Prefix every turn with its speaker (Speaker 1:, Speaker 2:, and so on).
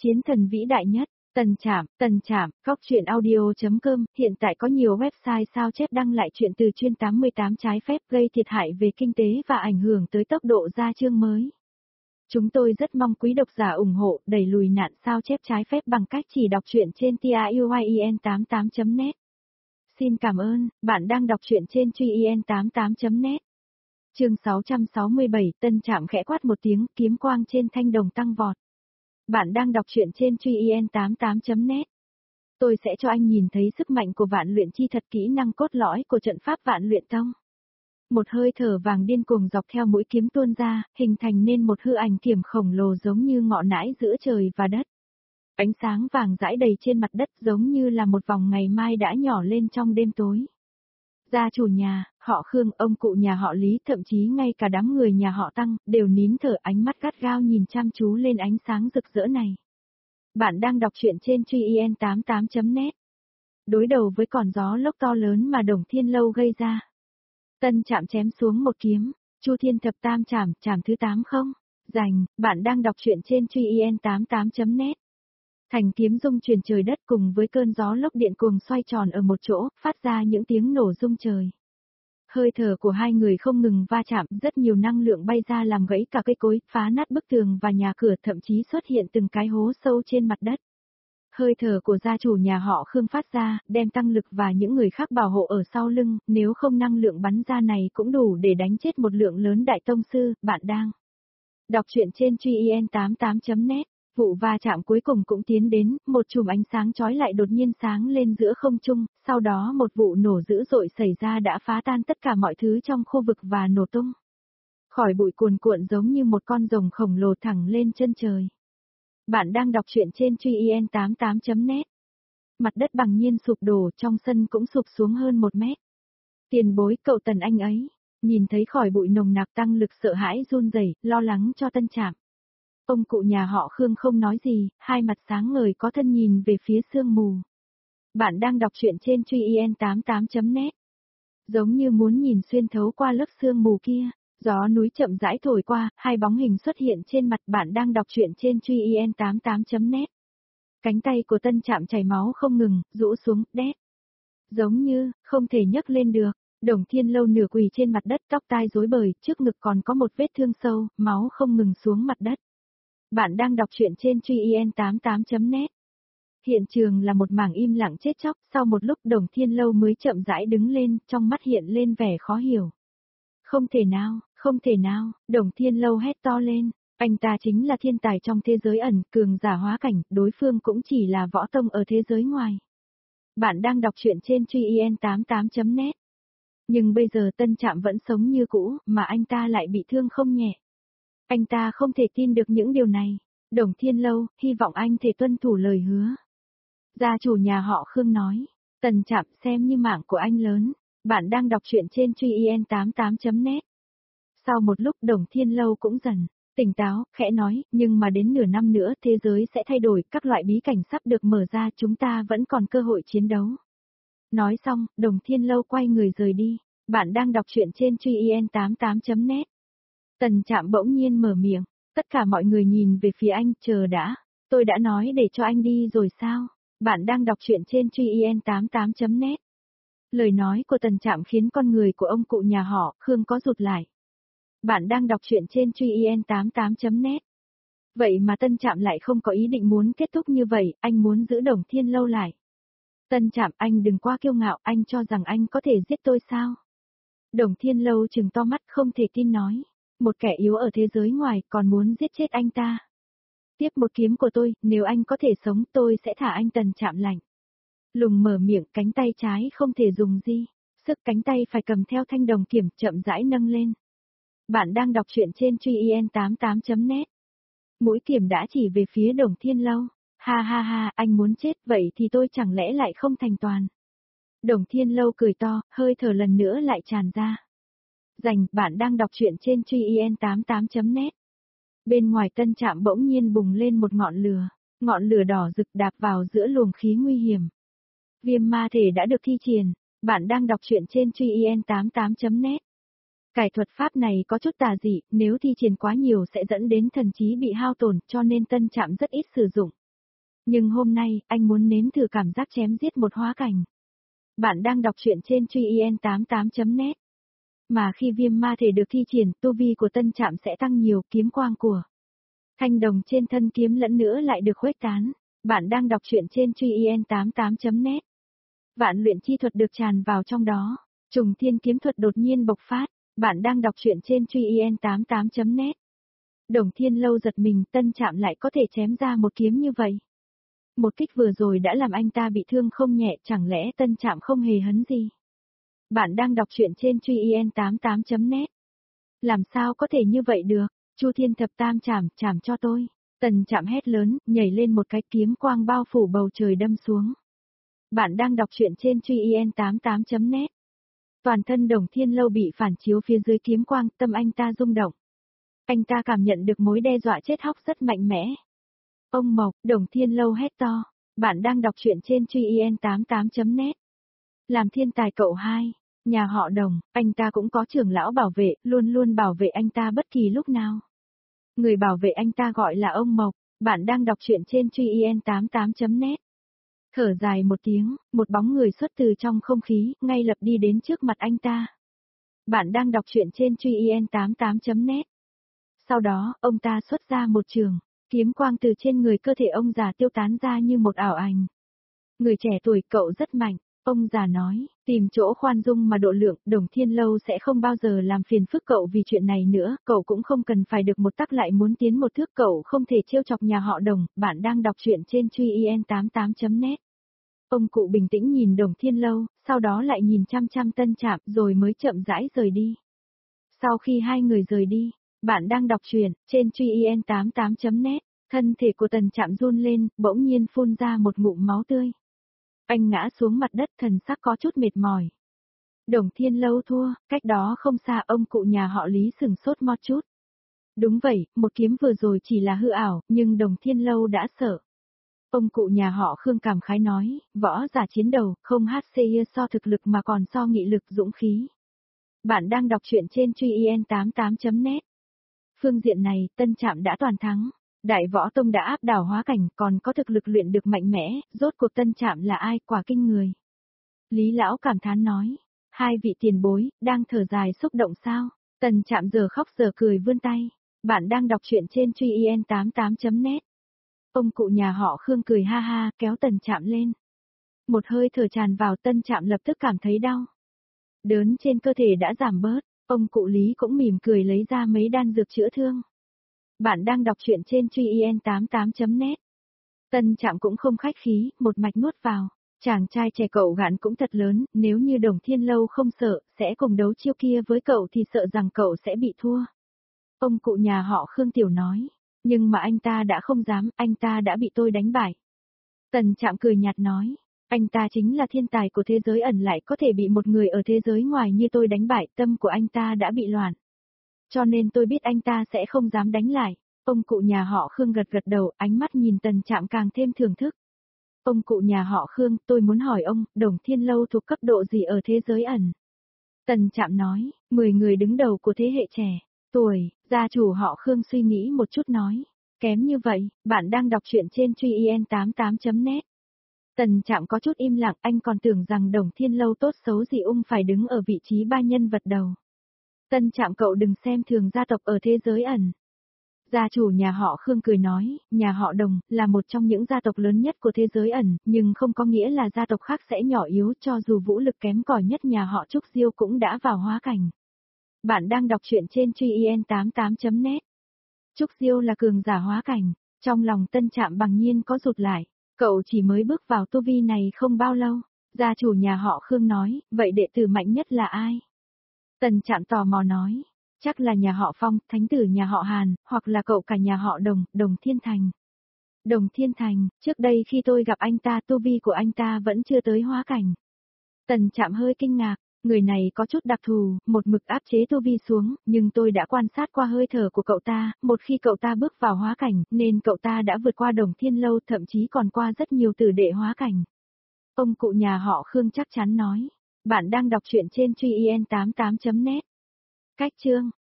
Speaker 1: Chiến thần vĩ đại nhất, Tần Trạm, góc truyện audio.com, hiện tại có nhiều website sao chép đăng lại chuyện từ chuyên 88 trái phép gây thiệt hại về kinh tế và ảnh hưởng tới tốc độ ra chương mới. Chúng tôi rất mong quý độc giả ủng hộ đẩy lùi nạn sao chép trái phép bằng cách chỉ đọc truyện trên TIUYEN88.net. Xin cảm ơn, bạn đang đọc truyện trên TUYEN88.net. Chương 667, Tân Trạm khẽ quát một tiếng, kiếm quang trên thanh đồng tăng vọt. Bạn đang đọc truyện trên TUYEN88.net. Tôi sẽ cho anh nhìn thấy sức mạnh của vạn luyện chi thật, kỹ năng cốt lõi của trận pháp vạn luyện tông. Một hơi thở vàng điên cuồng dọc theo mũi kiếm tuôn ra, hình thành nên một hư ảnh kiểm khổng lồ giống như ngọn nãi giữa trời và đất. Ánh sáng vàng rải đầy trên mặt đất giống như là một vòng ngày mai đã nhỏ lên trong đêm tối. Gia chủ nhà, họ Khương, ông cụ nhà họ Lý, thậm chí ngay cả đám người nhà họ Tăng, đều nín thở, ánh mắt gắt gao nhìn chăm chú lên ánh sáng rực rỡ này. Bạn đang đọc truyện trên TUYEN88.net. Đối đầu với con gió lốc to lớn mà Đồng Thiên Lâu gây ra, Tân Trạm chém xuống một kiếm, Chu Thiên Thập Tam Trảm, trảm thứ 8 không? Dành, bạn đang đọc truyện trên TUYEN88.net. Thành kiếm rung chuyển trời đất cùng với cơn gió lốc điện cuồng xoay tròn ở một chỗ, phát ra những tiếng nổ rung trời. Hơi thở của hai người không ngừng va chạm, rất nhiều năng lượng bay ra làm gãy cả cây cối, phá nát bức tường và nhà cửa, thậm chí xuất hiện từng cái hố sâu trên mặt đất. Hơi thở của gia chủ nhà họ Khương phát ra, đem Tăng Lực và những người khác bảo hộ ở sau lưng, nếu không năng lượng bắn ra này cũng đủ để đánh chết một lượng lớn đại tông sư. Bạn đang đọc truyện trên TUYEN88.net. Vụ va chạm cuối cùng cũng tiến đến, một chùm ánh sáng chói lại đột nhiên sáng lên giữa không trung, sau đó một vụ nổ dữ dội xảy ra đã phá tan tất cả mọi thứ trong khu vực và nổ tung. Khỏi bụi cuồn cuộn giống như một con rồng khổng lồ thẳng lên chân trời. Bạn đang đọc truyện trên TUYEN88.net. Mặt đất bằng nhiên sụp đổ, trong sân cũng sụp xuống hơn 1 mét. Tiền bối, cậu Tần anh ấy, nhìn thấy khỏi bụi nồng nặc, Tăng Lực sợ hãi run rẩy, lo lắng cho Tân Trạm. Ông cụ nhà họ Khương không nói gì, hai mặt sáng ngời có thân nhìn về phía sương mù. Bạn đang đọc truyện trên TUYEN88.net. Giống như muốn nhìn xuyên thấu qua lớp sương mù kia, gió núi chậm rãi thổi qua, hai bóng hình xuất hiện trên mặt. Bạn đang đọc truyện trên TUYEN88.net. Cánh tay của Tân Trạm chảy máu không ngừng, rũ xuống, đét. Giống như, không thể nhấc lên được. Đồng Thiên Lâu nửa quỳ trên mặt đất, tóc tai rối bời, trước ngực còn có một vết thương sâu, máu không ngừng xuống mặt đất. Bạn đang đọc truyện trên TUYEN88.net. Hiện trường là một mảng im lặng chết chóc, sau một lúc Đồng Thiên Lâu mới chậm rãi đứng lên, trong mắt hiện lên vẻ khó hiểu. Không thể nào, Đồng Thiên Lâu hét to lên, anh ta chính là thiên tài trong thế giới ẩn, cường giả hóa cảnh, đối phương cũng chỉ là võ tông ở thế giới ngoài. Bạn đang đọc truyện trên TUYEN88.net. Nhưng bây giờ Tân Trạm vẫn sống như cũ, mà anh ta lại bị thương không nhẹ. Anh ta không thể tin được những điều này. Đồng Thiên Lâu, hy vọng anh thể tuân thủ lời hứa. Gia chủ nhà họ Khương nói, Tần Trạm xem như mạng của anh lớn. Bạn đang đọc truyện trên TUYEN88.net. Sau một lúc Đồng Thiên Lâu cũng dần tỉnh táo, khẽ nói, nhưng mà đến nửa năm nữa thế giới sẽ thay đổi, các loại bí cảnh sắp được mở ra, chúng ta vẫn còn cơ hội chiến đấu. Nói xong, Đồng Thiên Lâu quay người rời đi. Bạn đang đọc truyện trên TUYEN88.net. Tần Trạm bỗng nhiên mở miệng, tất cả mọi người nhìn về phía anh, chờ đã, tôi đã nói để cho anh đi rồi sao? Bạn đang đọc truyện trên TUYEN88.net. Lời nói của Tần Trạm khiến con người của ông cụ nhà họ Khương có rụt lại. Bạn đang đọc truyện trên TUYEN88.net. Vậy mà Tân Trạm lại không có ý định muốn kết thúc như vậy, anh muốn giữ Đồng Thiên Lâu lại. Tân Trạm, anh đừng quá kiêu ngạo, anh cho rằng anh có thể giết tôi sao? Đồng Thiên Lâu trừng to mắt không thể tin nói. Một kẻ yếu ở thế giới ngoài còn muốn giết chết anh ta. Tiếp một kiếm của tôi, nếu anh có thể sống tôi sẽ thả anh. Tần Trạm lạnh lùng mở miệng, cánh tay trái không thể dùng gì, sức cánh tay phải cầm theo thanh đồng kiểm, chậm rãi nâng lên. Bạn đang đọc truyện trên TUYEN88.net. Mũi kiểm đã chỉ về phía Đồng Thiên Lâu. Ha ha ha, anh muốn chết, vậy thì tôi chẳng lẽ lại không thành toàn. Đồng Thiên Lâu cười to, hơi thở lần nữa lại tràn ra. Dành, bạn đang đọc truyện trên TUYEN88.net. Bên ngoài Tân Trạm bỗng nhiên bùng lên một ngọn lửa đỏ rực đạp vào giữa luồng khí nguy hiểm. Viêm ma thể đã được thi triển. Bạn đang đọc truyện trên TUYEN88.net. Cải thuật pháp này có chút tà dị, nếu thi triển quá nhiều sẽ dẫn đến thần trí bị hao tổn, cho nên Tân Trạm rất ít sử dụng. Nhưng hôm nay, anh muốn nếm thử cảm giác chém giết một hóa cảnh. Bạn đang đọc truyện trên truyen88.net. Mà khi viêm ma thể được thi triển, tu vi của Tân Trạm sẽ tăng nhiều, kiếm quang của thanh đồng trên thân kiếm lẫn nữa lại được khuếch tán. Bạn đang đọc truyện trên truyen88.net. Vạn luyện chi thuật được tràn vào trong đó. Trùng thiên kiếm thuật đột nhiên bộc phát. Bạn đang đọc truyện trên truyen88.net. Đồng Thiên Lâu giật mình, Tân Trạm lại có thể chém ra một kiếm như vậy. Một kích vừa rồi đã làm anh ta bị thương không nhẹ, chẳng lẽ Tân Trạm không hề hấn gì? Bạn đang đọc truyện trên truyen88.net. Làm sao có thể như vậy được? Chu Thiên Thập Tam chảm cho tôi. Tần Trạm hét lớn, nhảy lên một cái, kiếm quang bao phủ bầu trời đâm xuống. Bạn đang đọc truyện trên truyen88.net. Toàn thân Đồng Thiên Lâu bị phản chiếu phía dưới kiếm quang, tâm anh ta rung động. Anh ta cảm nhận được mối đe dọa chết chóc rất mạnh mẽ. Ông Mộc, Đồng Thiên Lâu hét to. Bạn đang đọc truyện trên truyen88.net. Làm thiên tài cậu hai. Nhà họ Đồng, anh ta cũng có trưởng lão bảo vệ, luôn luôn bảo vệ anh ta bất kỳ lúc nào. Người bảo vệ anh ta gọi là ông Mộc. Bạn đang đọc truyện trên truyen88.net. Thở dài một tiếng, một bóng người xuất từ trong không khí, ngay lập đi đến trước mặt anh ta. Bạn đang đọc truyện trên truyen88.net. Sau đó, ông ta xuất ra một trường, kiếm quang từ trên người cơ thể ông già tiêu tán ra như một ảo ảnh. Người trẻ tuổi, cậu rất mạnh, ông già nói, tìm chỗ khoan dung mà độ lượng, Đồng Thiên Lâu sẽ không bao giờ làm phiền phức cậu vì chuyện này nữa, cậu cũng không cần phải được một tắc lại muốn tiến một thước, cậu không thể trêu chọc nhà họ Đồng. Bạn đang đọc truyện trên truyen88.net. Ông cụ bình tĩnh nhìn Đồng Thiên Lâu, sau đó lại nhìn chăm chăm Tân Trạm rồi mới chậm rãi rời đi. Sau khi hai người rời đi, bạn đang đọc truyện trên truyen88.net, thân thể của Tần Trạm run lên, bỗng nhiên phun ra một ngụm máu tươi. Anh ngã xuống mặt đất, thần sắc có chút mệt mỏi. Đồng Thiên Lâu thua, cách đó không xa, ông cụ nhà họ Lý sừng sốt một chút. Đúng vậy, một kiếm vừa rồi chỉ là hư ảo, nhưng Đồng Thiên Lâu đã sợ. Ông cụ nhà họ Khương cảm khái nói, võ giả chiến đầu, không HCI so thực lực mà còn so nghị lực, dũng khí. Bạn đang đọc truyện trên truyen88.net. Phương diện này, Tân Trạm đã toàn thắng. Đại Võ Tông đã áp đảo hóa cảnh, còn có thực lực luyện được mạnh mẽ, rốt cuộc Tân Trạm là ai, quả kinh người. Lý Lão cảm thán nói, hai vị tiền bối, đang thở dài xúc động sao? Tân Trạm giờ khóc giờ cười vươn tay. Bạn đang đọc truyện trên truyen88.net. Ông cụ nhà họ Khương cười ha ha, kéo Tần Trạm lên. Một hơi thở tràn vào, Tân Trạm lập tức cảm thấy đau. Đớn trên cơ thể đã giảm bớt, ông cụ Lý cũng mỉm cười lấy ra mấy đan dược chữa thương. Bạn đang đọc truyện trên truyen88.net. Tân Trạm cũng không khách khí, một mạch nuốt vào. Chàng trai trẻ cậu gạn cũng thật lớn, nếu như Đồng Thiên Lâu không sợ, sẽ cùng đấu chiêu kia với cậu thì sợ rằng cậu sẽ bị thua. Ông cụ nhà họ Khương tiểu nói. Nhưng mà anh ta đã không dám, anh ta đã bị tôi đánh bại. Tần Trạm cười nhạt nói, anh ta chính là thiên tài của thế giới ẩn, lại có thể bị một người ở thế giới ngoài như tôi đánh bại, tâm của anh ta đã bị loạn. Cho nên tôi biết anh ta sẽ không dám đánh lại. Ông cụ nhà họ Khương gật gật đầu, ánh mắt nhìn Tần Trạm càng thêm thưởng thức. Ông cụ nhà họ Khương, tôi muốn hỏi ông, Đồng Thiên Lâu thuộc cấp độ gì ở thế giới ẩn? Tần Trạm nói, 10 người đứng đầu của thế hệ trẻ. Tuổi, gia chủ họ Khương suy nghĩ một chút nói. Kém như vậy, bạn đang đọc truyện trên truyen88.net. Tần Trạm có chút im lặng, anh còn tưởng rằng Đồng Thiên Lâu tốt xấu gì phải đứng ở vị trí ba nhân vật đầu. Tân Trạm, cậu đừng xem thường gia tộc ở thế giới ẩn. Gia chủ nhà họ Khương cười nói, nhà họ Đồng là một trong những gia tộc lớn nhất của thế giới ẩn, nhưng không có nghĩa là gia tộc khác sẽ nhỏ yếu, cho dù vũ lực kém cỏi nhất nhà họ Trúc Diêu cũng đã vào hóa cảnh. Bạn đang đọc truyện trên truyen88.net. Trúc Diêu là cường giả hóa cảnh, trong lòng Tân Trạm bằng nhiên có rụt lại, cậu chỉ mới bước vào tu vi này không bao lâu. Gia chủ nhà họ Khương nói, vậy đệ tử mạnh nhất là ai? Tân Trạm tò mò nói, chắc là nhà họ Phong, thánh tử nhà họ Hàn, hoặc là cậu cả nhà họ Đồng, Đồng Thiên Thành. Đồng Thiên Thành, trước đây khi tôi gặp anh ta, tu vi của anh ta vẫn chưa tới hóa cảnh. Tần Trạm hơi kinh ngạc. Người này có chút đặc thù, một mực áp chế tu vi xuống, nhưng tôi đã quan sát qua hơi thở của cậu ta, một khi cậu ta bước vào hóa cảnh, nên cậu ta đã vượt qua Đồng Thiên Lâu, thậm chí còn qua rất nhiều tử đệ hóa cảnh. Ông cụ nhà họ Khương chắc chắn nói. Bạn đang đọc truyện trên truyen88.net. Cách chương.